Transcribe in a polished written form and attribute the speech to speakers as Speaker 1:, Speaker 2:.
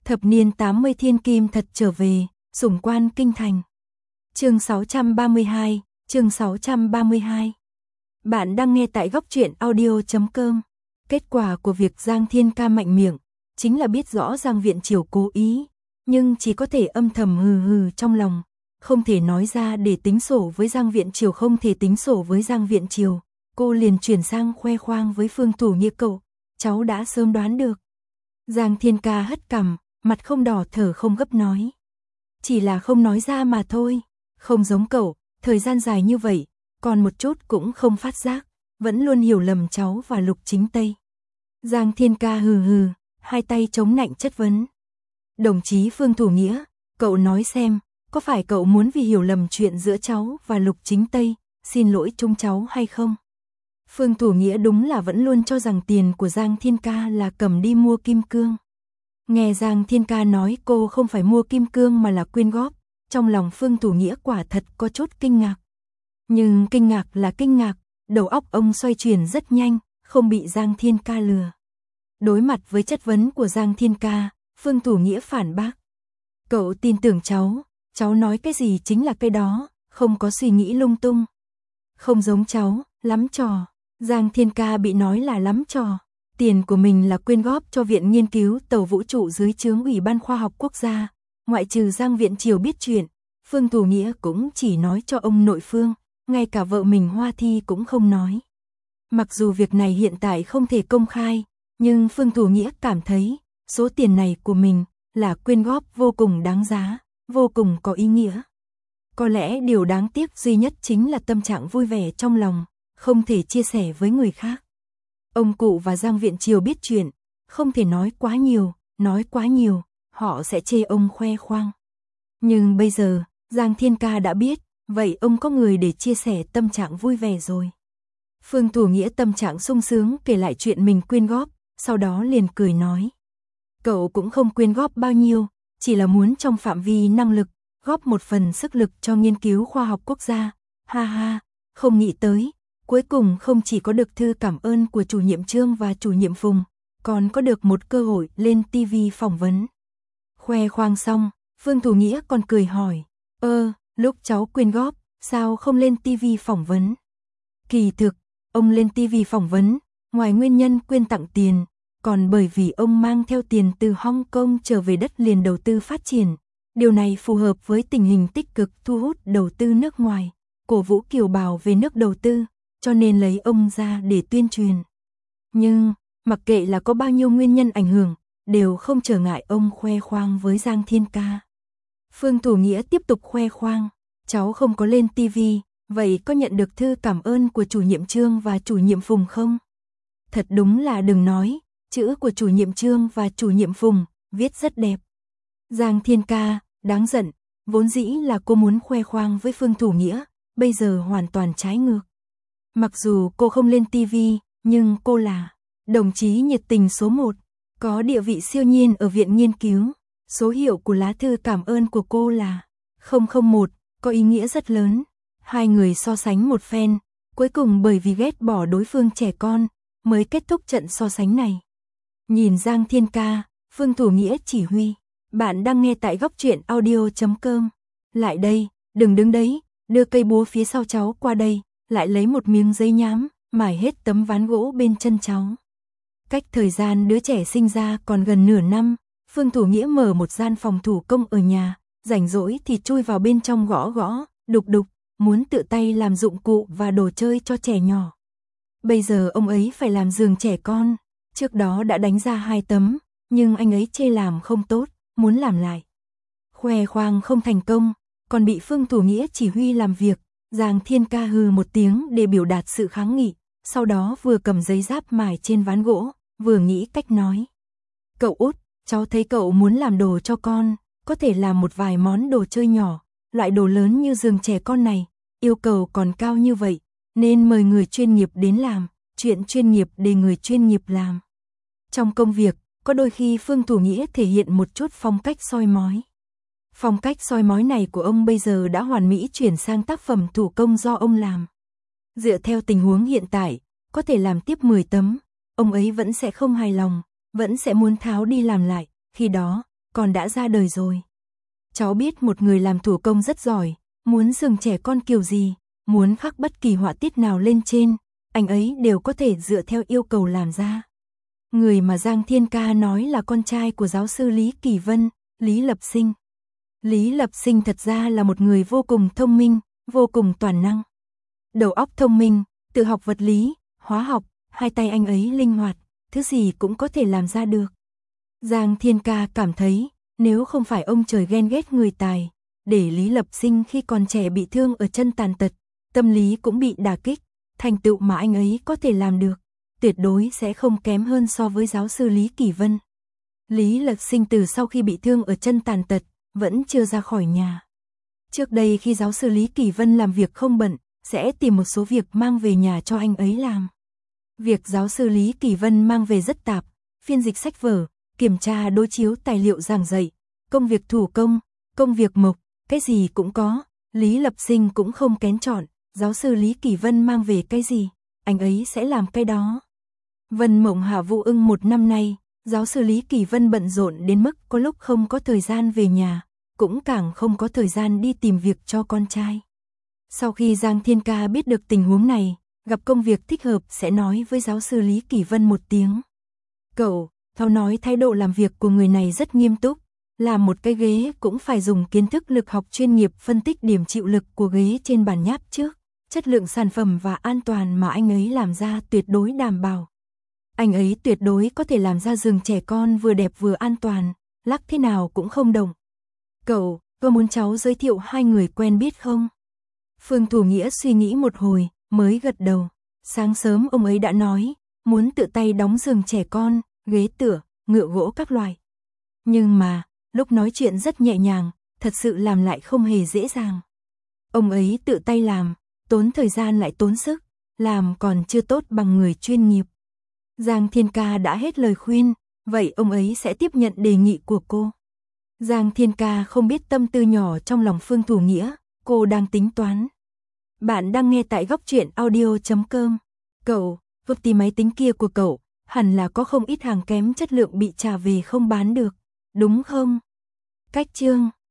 Speaker 1: Thập niên 80 thiên kim thật trở về, sủng quan kinh thành. Chương 632, chương 632. Bạn đang nghe tại góc truyện audio.com. Kết quả của việc Giang Thiên Ca mạnh miệng, chính là biết rõ Giang Viện Triều cố ý, nhưng chỉ có thể âm thầm hừ hừ trong lòng, không thể nói ra để tính sổ với Giang Viện Triều, không thể tính sổ với Giang Viện Triều. Cô liền chuyển sang khoe khoang với Phương Thủ Nghĩa, cậu, cháu đã sớm đoán được. Giang Thiên Ca hất cằm, mặt không đỏ thở không gấp nói. Chỉ là không nói ra mà thôi, không giống cậu, thời gian dài như vậy, còn một chút cũng không phát giác, vẫn luôn hiểu lầm cháu và Lục Chính Tây. Giang Thiên Ca hừ hừ, hai tay chống nạnh chất vấn. Đồng chí Phương Thủ Nghĩa, cậu nói xem, có phải cậu muốn vì hiểu lầm chuyện giữa cháu và Lục Chính Tây, xin lỗi chúng cháu hay không? Phương Thủ Nghĩa đúng là vẫn luôn cho rằng tiền của Giang Thiên Ca là cầm đi mua kim cương. Nghe Giang Thiên Ca nói cô không phải mua kim cương mà là quyên góp, trong lòng Phương Thủ Nghĩa quả thật có chút kinh ngạc. Nhưng kinh ngạc là kinh ngạc, đầu óc ông xoay chuyển rất nhanh, không bị Giang Thiên Ca lừa. Đối mặt với chất vấn của Giang Thiên Ca, Phương Thủ Nghĩa phản bác. Cậu tin tưởng cháu nói cái gì chính là cái đó, không có suy nghĩ lung tung. Không giống cháu, lắm trò. Giang Thiên Ca bị nói là lắm trò. Tiền của mình là quyên góp cho Viện Nghiên cứu Tàu Vũ trụ dưới trướng Ủy ban Khoa học Quốc gia. Ngoại trừ Giang Viện Triều biết chuyện, Phương Thủ Nghĩa cũng chỉ nói cho ông nội Phương, ngay cả vợ mình Hoa Thi cũng không nói. Mặc dù việc này hiện tại không thể công khai, nhưng Phương Thủ Nghĩa cảm thấy số tiền này của mình là quyên góp vô cùng đáng giá, vô cùng có ý nghĩa. Có lẽ điều đáng tiếc duy nhất chính là tâm trạng vui vẻ trong lòng, không thể chia sẻ với người khác. Ông cụ và Giang Viện Triều biết chuyện, không thể nói quá nhiều, họ sẽ chê ông khoe khoang. Nhưng bây giờ, Giang Thiên Ca đã biết, vậy ông có người để chia sẻ tâm trạng vui vẻ rồi. Phương Thủ Nghĩa tâm trạng sung sướng kể lại chuyện mình quyên góp, sau đó liền cười nói. Cậu cũng không quyên góp bao nhiêu, chỉ là muốn trong phạm vi năng lực, góp một phần sức lực cho nghiên cứu khoa học quốc gia. Ha ha, không nghĩ tới, cuối cùng không chỉ có được thư cảm ơn của chủ nhiệm Trương và chủ nhiệm Phùng, còn có được một cơ hội lên TV phỏng vấn. Khoe khoang xong, Phương Thủ Nghĩa còn cười hỏi, lúc cháu quyên góp, sao không lên TV phỏng vấn? Kỳ thực, ông lên TV phỏng vấn, ngoài nguyên nhân quyên tặng tiền, còn bởi vì ông mang theo tiền từ Hong Kong trở về đất liền đầu tư phát triển. Điều này phù hợp với tình hình tích cực thu hút đầu tư nước ngoài, cổ vũ kiều bào về nước đầu tư, cho nên lấy ông ra để tuyên truyền. Nhưng, mặc kệ là có bao nhiêu nguyên nhân ảnh hưởng, đều không trở ngại ông khoe khoang với Giang Thiên Ca. Phương Thủ Nghĩa tiếp tục khoe khoang, cháu không có lên TV, vậy có nhận được thư cảm ơn của chủ nhiệm Trương và chủ nhiệm Phùng không? Thật đúng là đừng nói, chữ của chủ nhiệm Trương và chủ nhiệm Phùng, viết rất đẹp. Giang Thiên Ca, đáng giận, vốn dĩ là cô muốn khoe khoang với Phương Thủ Nghĩa, bây giờ hoàn toàn trái ngược. Mặc dù cô không lên TV, nhưng cô là đồng chí nhiệt tình số 1, có địa vị siêu nhiên ở Viện Nghiên cứu. Số hiệu của lá thư cảm ơn của cô là 001, có ý nghĩa rất lớn. Hai người so sánh một phen, cuối cùng bởi vì ghét bỏ đối phương trẻ con, mới kết thúc trận so sánh này. Nhìn Giang Thiên Ca, Phương Thủ Nghĩa chỉ huy. Bạn đang nghe tại góc truyện audio.com. Lại đây, đừng đứng đấy, đưa cây búa phía sau cháu qua đây, lại lấy một miếng giấy nhám, mài hết tấm ván gỗ bên chân cháu. Cách thời gian đứa trẻ sinh ra còn gần nửa năm, Phương Thủ Nghĩa mở một gian phòng thủ công ở nhà, rảnh rỗi thì chui vào bên trong gõ gõ, đục đục, muốn tự tay làm dụng cụ và đồ chơi cho trẻ nhỏ. Bây giờ ông ấy phải làm giường trẻ con, trước đó đã đánh ra 2 tấm, nhưng anh ấy chê làm không tốt, muốn làm lại. Khoe khoang không thành công, còn bị Phương Thủ Nghĩa chỉ huy làm việc. Giang Thiên Ca hừ một tiếng để biểu đạt sự kháng nghị, sau đó vừa cầm giấy giáp mài trên ván gỗ, vừa nghĩ cách nói. Cậu út, cháu thấy cậu muốn làm đồ cho con, có thể làm một vài món đồ chơi nhỏ, loại đồ lớn như giường trẻ con này, yêu cầu còn cao như vậy, nên mời người chuyên nghiệp đến làm, chuyện chuyên nghiệp để người chuyên nghiệp làm. Trong công việc, có đôi khi Phương Thủ Nghĩa thể hiện một chút phong cách soi mói. Phong cách soi mói này của ông bây giờ đã hoàn mỹ chuyển sang tác phẩm thủ công do ông làm. Dựa theo tình huống hiện tại, có thể làm tiếp 10 tấm, ông ấy vẫn sẽ không hài lòng, vẫn sẽ muốn tháo đi làm lại, khi đó, con đã ra đời rồi. Cháu biết một người làm thủ công rất giỏi, muốn giường trẻ con kiểu gì, muốn khắc bất kỳ họa tiết nào lên trên, anh ấy đều có thể dựa theo yêu cầu làm ra. Người mà Giang Thiên Ca nói là con trai của giáo sư Lý Kỳ Vân, Lý Lập Sinh. Lý Lập Sinh thật ra là một người vô cùng thông minh, vô cùng toàn năng. Đầu óc thông minh, tự học vật lý, hóa học, hai tay anh ấy linh hoạt, thứ gì cũng có thể làm ra được. Giang Thiên Ca cảm thấy, nếu không phải ông trời ghen ghét người tài, để Lý Lập Sinh khi còn trẻ bị thương ở chân tàn tật, tâm lý cũng bị đả kích, thành tựu mà anh ấy có thể làm được, tuyệt đối sẽ không kém hơn so với giáo sư Lý Kỳ Vân. Lý Lập Sinh từ sau khi bị thương ở chân tàn tật, vẫn chưa ra khỏi nhà. Trước đây khi giáo sư Lý Kỳ Vân làm việc không bận, sẽ tìm một số việc mang về nhà cho anh ấy làm. Việc giáo sư Lý Kỳ Vân mang về rất tạp, phiên dịch sách vở, kiểm tra đối chiếu tài liệu giảng dạy, công việc thủ công, công việc mộc, cái gì cũng có, Lý Lập Sinh cũng không kén chọn, giáo sư Lý Kỳ Vân mang về cái gì, anh ấy sẽ làm cái đó. Vân Mộng Hạ Vũ Ưng một năm nay, giáo sư Lý Kỳ Vân bận rộn đến mức có lúc không có thời gian về nhà, cũng càng không có thời gian đi tìm việc cho con trai. Sau khi Giang Thiên Ca biết được tình huống này, gặp công việc thích hợp sẽ nói với giáo sư Lý Kỳ Vân một tiếng. Cậu, Thao nói thái độ làm việc của người này rất nghiêm túc, làm một cái ghế cũng phải dùng kiến thức lực học chuyên nghiệp phân tích điểm chịu lực của ghế trên bản nháp trước, chất lượng sản phẩm và an toàn mà anh ấy làm ra tuyệt đối đảm bảo. Anh ấy tuyệt đối có thể làm ra giường trẻ con vừa đẹp vừa an toàn, lắc thế nào cũng không động. Cậu, có muốn cháu giới thiệu hai người quen biết không? Phương Thủ Nghĩa suy nghĩ một hồi, mới gật đầu. Sáng sớm ông ấy đã nói, muốn tự tay đóng giường trẻ con, ghế tựa, ngựa gỗ các loại. Nhưng mà, lúc nói chuyện rất nhẹ nhàng, thật sự làm lại không hề dễ dàng. Ông ấy tự tay làm, tốn thời gian lại tốn sức, làm còn chưa tốt bằng người chuyên nghiệp. Giang Thiên Ca đã hết lời khuyên, vậy ông ấy sẽ tiếp nhận đề nghị của cô. Giang Thiên Ca không biết tâm tư nhỏ trong lòng Phương Thủ Nghĩa, cô đang tính toán. Bạn đang nghe tại góc truyện audio.com. Cậu, công ty máy tính kia của cậu, hẳn là có không ít hàng kém chất lượng bị trả về không bán được, đúng không? Cách chương